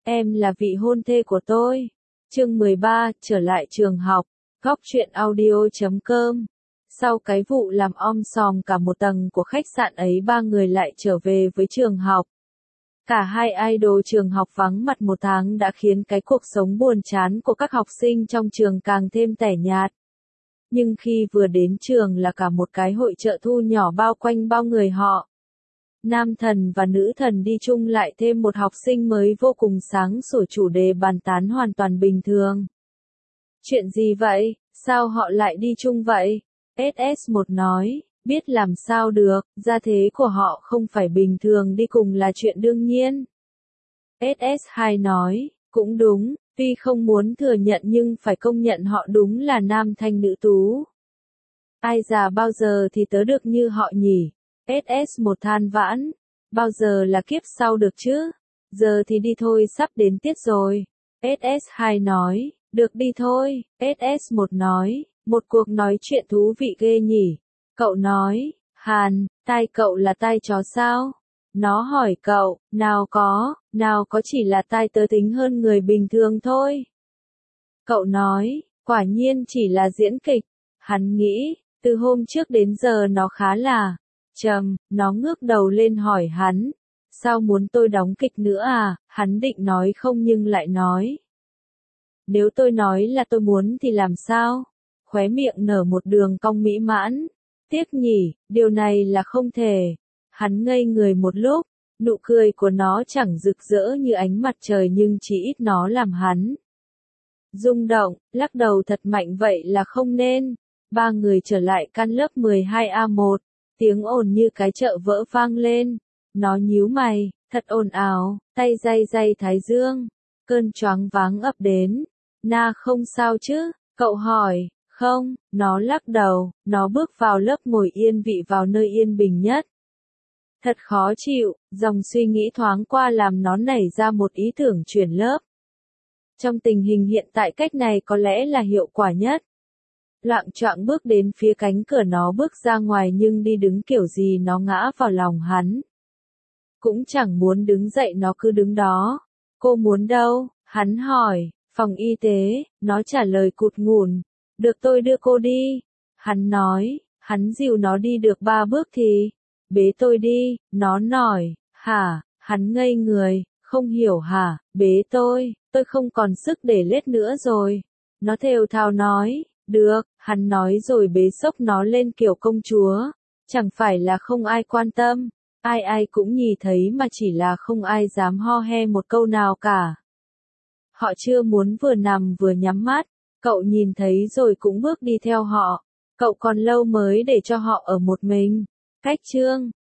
Em là vị hôn thê của tôi. Chương 13, trở lại trường học. Góc truyện audio.com. Sau cái vụ làm om sòm cả một tầng của khách sạn ấy, ba người lại trở về với trường học. Cả hai idol trường học vắng mặt một tháng đã khiến cái cuộc sống buồn chán của các học sinh trong trường càng thêm tẻ nhạt. Nhưng khi vừa đến trường là cả một cái hội chợ thu nhỏ bao quanh bao người họ. Nam thần và nữ thần đi chung, lại thêm một học sinh mới vô cùng sáng sủa, chủ đề bàn tán hoàn toàn bình thường. Chuyện gì vậy? Sao họ lại đi chung vậy? SS1 nói, biết làm sao được, gia thế của họ không phải bình thường, đi cùng là chuyện đương nhiên. SS2 nói, cũng đúng, tuy không muốn thừa nhận nhưng phải công nhận họ đúng là nam thanh nữ tú. Ai già bao giờ thì tớ được như họ nhỉ? SS1 than vãn, bao giờ là kiếp sau được chứ? Giờ thì đi thôi, sắp đến tiết rồi. SS2 nói, được đi thôi. SS1 nói, một cuộc nói chuyện thú vị ghê nhỉ. Cậu nói, Hàn, tai cậu là tai chó sao? Nó hỏi cậu, nào có, chỉ là tai tớ tính hơn người bình thường thôi. Cậu nói, quả nhiên chỉ là diễn kịch. Hắn nghĩ, từ hôm trước đến giờ nó khá là trầm. Nó ngước đầu lên hỏi hắn, sao muốn tôi đóng kịch nữa à? Hắn định nói không nhưng lại nói, nếu tôi nói là tôi muốn thì làm sao? Khóe miệng nở một đường cong mỹ mãn. Tiếc nhỉ, điều này là không thể. Hắn ngây người một lúc, nụ cười của nó chẳng rực rỡ như ánh mặt trời nhưng chỉ ít nó làm hắn rung động, lắc đầu thật mạnh, vậy là không nên. Ba người trở lại căn lớp 12A1, tiếng ồn như cái chợ vỡ vang lên. Nó nhíu mày, thật ồn ào, tay day thái dương. Cơn choáng váng ập đến. Na không sao chứ? Cậu hỏi. Không, nó lắc đầu. Nó bước vào lớp, ngồi yên vị vào nơi yên bình nhất. Thật khó chịu, dòng suy nghĩ thoáng qua làm nó nảy ra một ý tưởng chuyển lớp. Trong tình hình hiện tại, cách này có lẽ là hiệu quả nhất. Loạng choạng bước đến phía cánh cửa, nó bước ra ngoài nhưng đi đứng kiểu gì nó ngã vào lòng hắn. Cũng chẳng muốn đứng dậy, nó cứ đứng đó. Cô muốn đâu? Hắn hỏi. Phòng y tế, nó trả lời cụt ngùn. Được, tôi đưa cô đi. Hắn nói, hắn dìu nó đi được 3 bước thì, bế tôi đi, nó nói, hả? Hắn ngây người, không hiểu hả? Bế tôi không còn sức để lết nữa rồi. Nó thều thào nói, được, hắn nói rồi bế xốc nó lên kiểu công chúa. Chẳng phải là không ai quan tâm, ai cũng nhìn thấy mà chỉ là không ai dám ho he một câu nào cả. Họ chưa muốn vừa nằm vừa nhắm mắt, cậu nhìn thấy rồi cũng bước đi theo họ. Cậu còn lâu mới để cho họ ở một mình. Cách chương